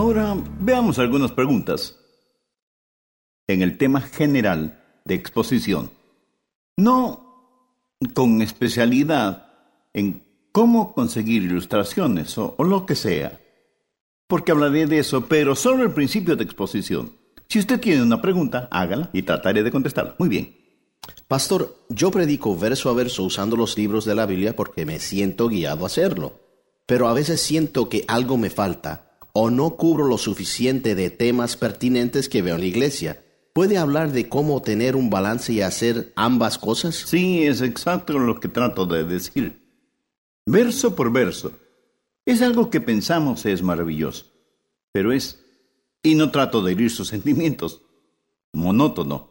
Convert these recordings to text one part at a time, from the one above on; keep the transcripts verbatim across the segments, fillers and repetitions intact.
Ahora veamos algunas preguntas en el tema general de exposición. No con especialidad en cómo conseguir ilustraciones o, o lo que sea, porque hablaré de eso, pero solo el principio de exposición. Si usted tiene una pregunta, hágala y trataré de contestarla. Muy bien. Pastor, yo predico verso a verso usando los libros de la Biblia porque me siento guiado a hacerlo. Pero a veces siento que algo me falta o no cubro lo suficiente de temas pertinentes que veo en la iglesia. ¿Puede hablar de cómo tener un balance y hacer ambas cosas? Sí, es exacto lo que trato de decir. Verso por verso. Es algo que pensamos es maravilloso, pero es, y no trato de herir sus sentimientos, monótono.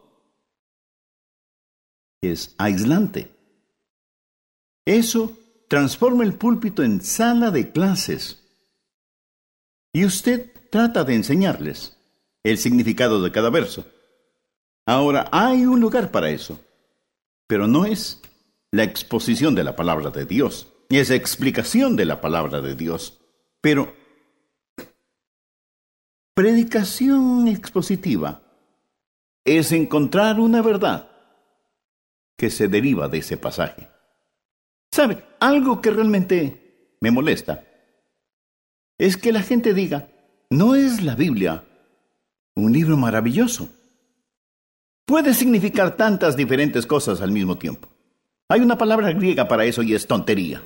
Es aislante. Eso transforma el púlpito en sala de clases. Y usted trata de enseñarles el significado de cada verso. Ahora, hay un lugar para eso, pero no es la exposición de la palabra de Dios, es explicación de la palabra de Dios. Pero predicación expositiva es encontrar una verdad que se deriva de ese pasaje. ¿Sabe? Algo que realmente me molesta es que la gente diga, ¿no es la Biblia un libro maravilloso? Puede significar tantas diferentes cosas al mismo tiempo. Hay una palabra griega para eso y es tontería.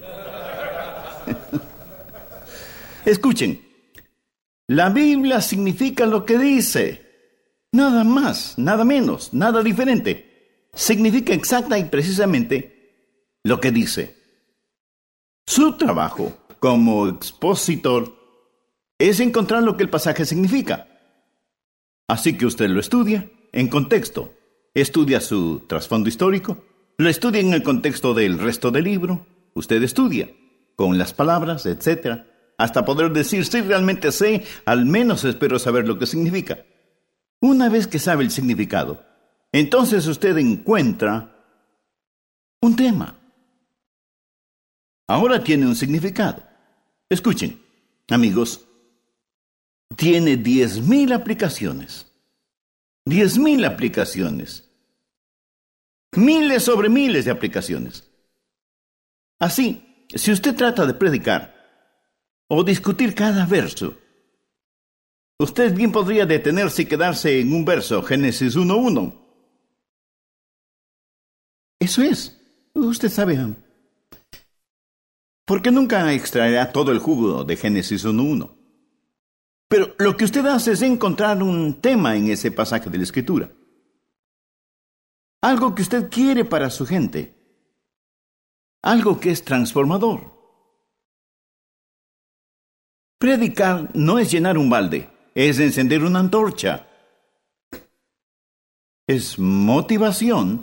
Escuchen, la Biblia significa lo que dice. Nada más, nada menos, nada diferente. Significa exacta y precisamente lo que dice. Su trabajo como expositor es encontrar lo que el pasaje significa. Así que usted lo estudia en contexto. Estudia su trasfondo histórico. Lo estudia en el contexto del resto del libro. Usted estudia con las palabras, etcétera, hasta poder decir, si realmente sé, al menos espero saber lo que significa. Una vez que sabe el significado, entonces usted encuentra un tema. Ahora tiene un significado. Escuchen, amigos, tiene diez mil aplicaciones. Diez mil aplicaciones. Miles sobre miles de aplicaciones. Así, si usted trata de predicar o discutir cada verso, usted bien podría detenerse y quedarse en un verso, Génesis uno uno. Eso es. Usted sabe. Porque nunca extraerá todo el jugo de Génesis uno uno. Pero lo que usted hace es encontrar un tema en ese pasaje de la Escritura. Algo que usted quiere para su gente. Algo que es transformador. Predicar no es llenar un balde, es encender una antorcha. Es motivación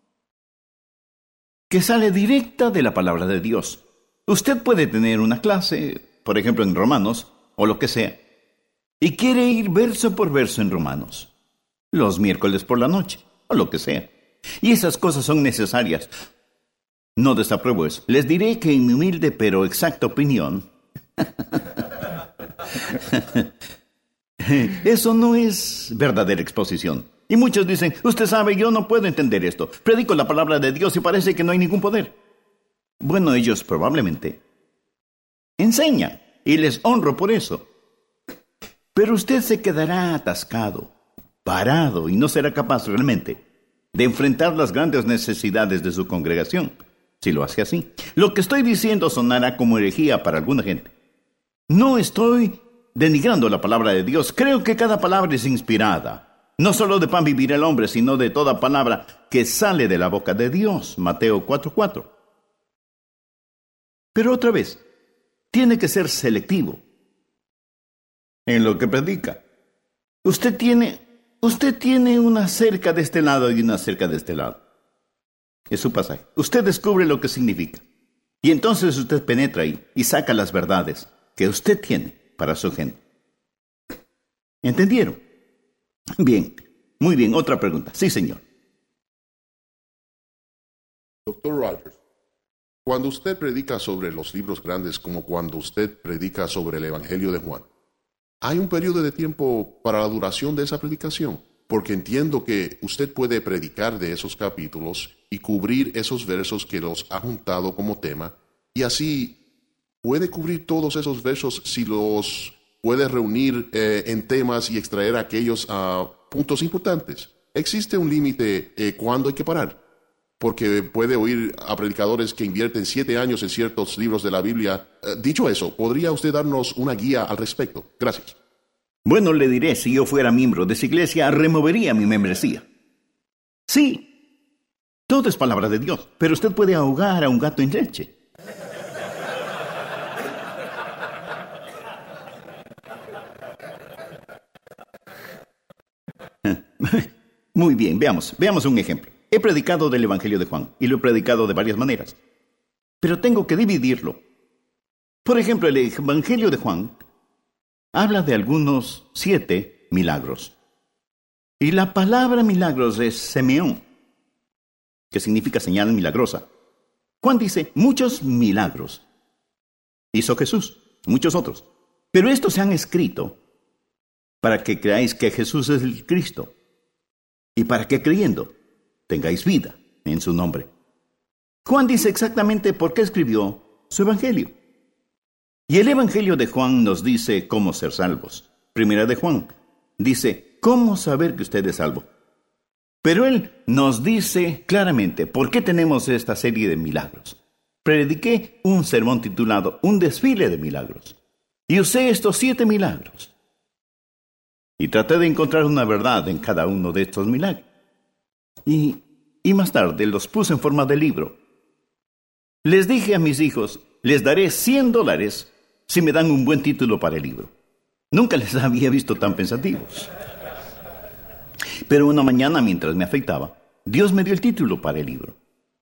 que sale directa de la palabra de Dios. Usted puede tener una clase, por ejemplo en Romanos, o lo que sea, y quiere ir verso por verso en Romanos, los miércoles por la noche, o lo que sea. Y esas cosas son necesarias. No desapruebo eso. Les diré que en mi humilde pero exacta opinión, eso no es verdadera exposición. Y muchos dicen, usted sabe, yo no puedo entender esto. Predico la palabra de Dios y parece que no hay ningún poder. Bueno, ellos probablemente enseñan y les honro por eso. Pero usted se quedará atascado, parado y no será capaz realmente de enfrentar las grandes necesidades de su congregación, si lo hace así. Lo que estoy diciendo sonará como herejía para alguna gente. No estoy denigrando la palabra de Dios. Creo que cada palabra es inspirada. No solo de pan vivirá el hombre, sino de toda palabra que sale de la boca de Dios. Mateo cuatro cuatro. Pero otra vez, tiene que ser selectivo en lo que predica. Usted tiene, usted tiene una cerca de este lado y una cerca de este lado. Es su pasaje. Usted descubre lo que significa. Y entonces usted penetra ahí y saca las verdades que usted tiene para su gente. ¿Entendieron? Bien, muy bien. Otra pregunta. Sí, señor. Doctor Rogers, cuando usted predica sobre los libros grandes como cuando usted predica sobre el Evangelio de Juan, ¿hay un periodo de tiempo para la duración de esa predicación? Porque entiendo que usted puede predicar de esos capítulos y cubrir esos versos que los ha juntado como tema, y así puede cubrir todos esos versos si los puede reunir eh, en temas y extraer aquellos uh, puntos importantes. ¿Existe un límite eh, cuándo hay que parar? Porque puede oír a predicadores que invierten siete años en ciertos libros de la Biblia. Eh, dicho eso, ¿podría usted darnos una guía al respecto? Gracias. Bueno, le diré, si yo fuera miembro de esa iglesia, removería mi membresía. Sí, todo es palabra de Dios, pero usted puede ahogar a un gato en leche. Muy bien, veamos, veamos un ejemplo. He predicado del Evangelio de Juan, y lo he predicado de varias maneras, pero tengo que dividirlo. Por ejemplo, el Evangelio de Juan habla de algunos siete milagros. Y la palabra milagros es semeón, que significa señal milagrosa. Juan dice, muchos milagros hizo Jesús, muchos otros. Pero estos se han escrito para que creáis que Jesús es el Cristo, y para que creyendo tengáis vida en su nombre. Juan dice exactamente por qué escribió su Evangelio. Y el Evangelio de Juan nos dice cómo ser salvos. Primera de Juan dice, ¿cómo saber que usted es salvo? Pero él nos dice claramente por qué tenemos esta serie de milagros. Prediqué un sermón titulado Un desfile de milagros. Y usé estos siete milagros. Y traté de encontrar una verdad en cada uno de estos milagros. Y, y más tarde los puse en forma de libro. Les dije a mis hijos, les daré cien dólares si me dan un buen título para el libro. Nunca les había visto tan pensativos. Pero una mañana, mientras me afeitaba, Dios me dio el título para el libro.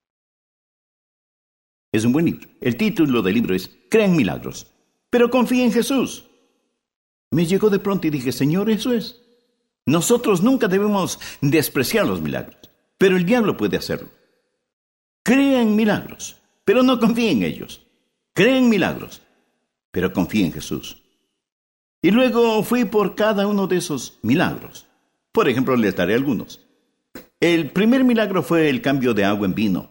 Es un buen libro. El título del libro es Crea en milagros, pero confía en Jesús. Me llegó de pronto y dije, Señor, eso es. Nosotros nunca debemos despreciar los milagros, pero el diablo puede hacerlo. Crea en milagros, pero no confíe en ellos. Crea en milagros, pero confía en Jesús. Y luego fui por cada uno de esos milagros. Por ejemplo, les daré algunos. El primer milagro fue el cambio de agua en vino.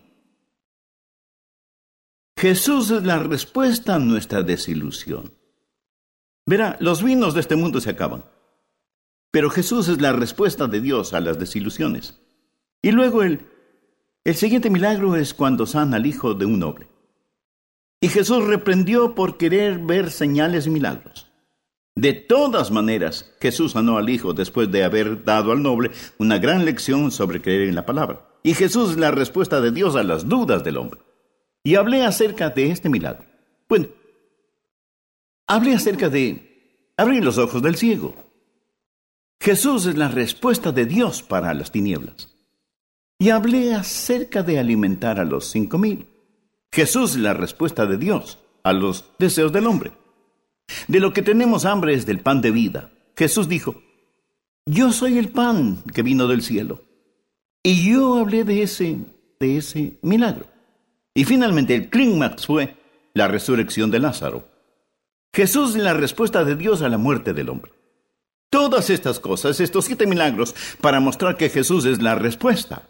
Jesús es la respuesta a nuestra desilusión. Verá, los vinos de este mundo se acaban, pero Jesús es la respuesta de Dios a las desilusiones. Y luego el, el siguiente milagro es cuando sana al hijo de un noble. Y Jesús reprendió por querer ver señales y milagros. De todas maneras, Jesús sanó al hijo después de haber dado al noble una gran lección sobre creer en la palabra. Y Jesús es la respuesta de Dios a las dudas del hombre. Y hablé acerca de este milagro. Bueno, hablé acerca de abrir los ojos del ciego. Jesús es la respuesta de Dios para las tinieblas. Y hablé acerca de alimentar a los cinco mil. Jesús es la respuesta de Dios a los deseos del hombre. De lo que tenemos hambre es del pan de vida. Jesús dijo, yo soy el pan que vino del cielo. Y yo hablé de ese, de ese milagro. Y finalmente el clímax fue la resurrección de Lázaro. Jesús es la respuesta de Dios a la muerte del hombre. Todas estas cosas, estos siete milagros, para mostrar que Jesús es la respuesta.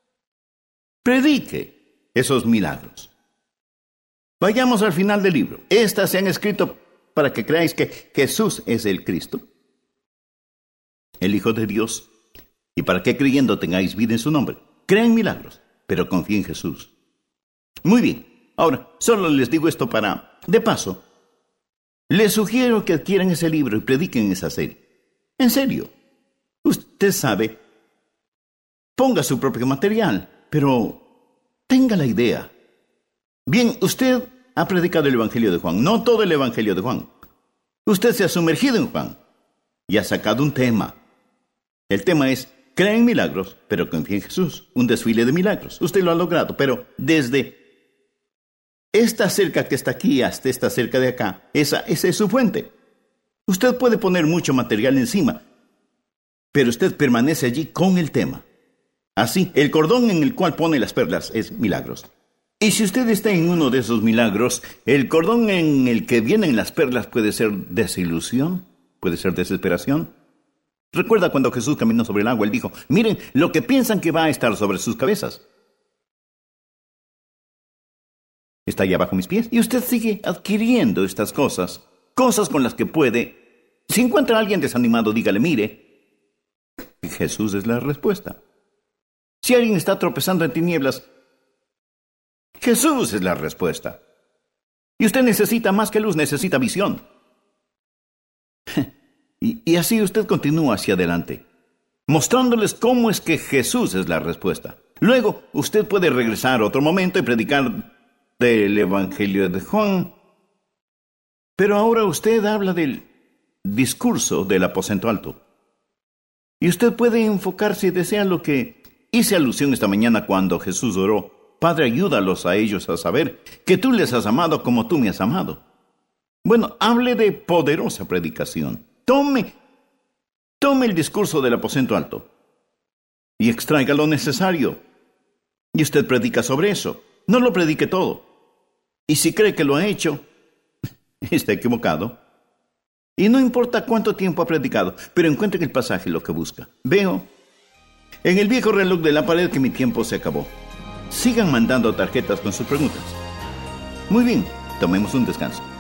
Predique esos milagros. Vayamos al final del libro. Estas se han escrito para que creáis que Jesús es el Cristo, el Hijo de Dios, y para que creyendo tengáis vida en su nombre. Crean milagros, pero confíen en Jesús. Muy bien. Ahora, solo les digo esto para, de paso, les sugiero que adquieran ese libro y prediquen esa serie. En serio. Usted sabe, ponga su propio material, pero tenga la idea. Bien, usted ha predicado el Evangelio de Juan, no todo el Evangelio de Juan. Usted se ha sumergido en Juan y ha sacado un tema. El tema es, creen en milagros, pero confía en Jesús. Un desfile de milagros. Usted lo ha logrado, pero desde esta cerca que está aquí hasta esta cerca de acá, esa, esa es su fuente. Usted puede poner mucho material encima, pero usted permanece allí con el tema. Así, el cordón en el cual pone las perlas es milagros. Y si usted está en uno de esos milagros, el cordón en el que vienen las perlas puede ser desilusión, Puede ser desesperación. Recuerda cuando Jesús caminó sobre el agua, Él dijo, miren lo que piensan que va a estar sobre sus cabezas. Está allá bajo mis pies. Y usted sigue adquiriendo estas cosas, cosas con las que puede. Si encuentra a alguien desanimado, dígale, mire, Jesús es la respuesta. Si alguien está tropezando en tinieblas, Jesús es la respuesta. Y usted necesita más que luz, necesita visión. Y, y así usted continúa hacia adelante, mostrándoles cómo es que Jesús es la respuesta. Luego, usted puede regresar otro momento y predicar del Evangelio de Juan. Pero ahora usted habla del discurso del aposento alto. Y usted puede enfocarse, si desea, lo que hice alusión esta mañana cuando Jesús oró. Padre, ayúdalos a ellos a saber que tú les has amado como tú me has amado. Bueno, hable de poderosa predicación. Tome, tome el discurso del aposento alto y extraiga lo necesario. Y usted predica sobre eso. No lo predique todo. Y si cree que lo ha hecho, está equivocado. Y no importa cuánto tiempo ha predicado, pero encuentre en el pasaje lo que busca. Veo en el viejo reloj de la pared que mi tiempo se acabó. Sigan mandando tarjetas con sus preguntas. Muy bien, tomemos un descanso.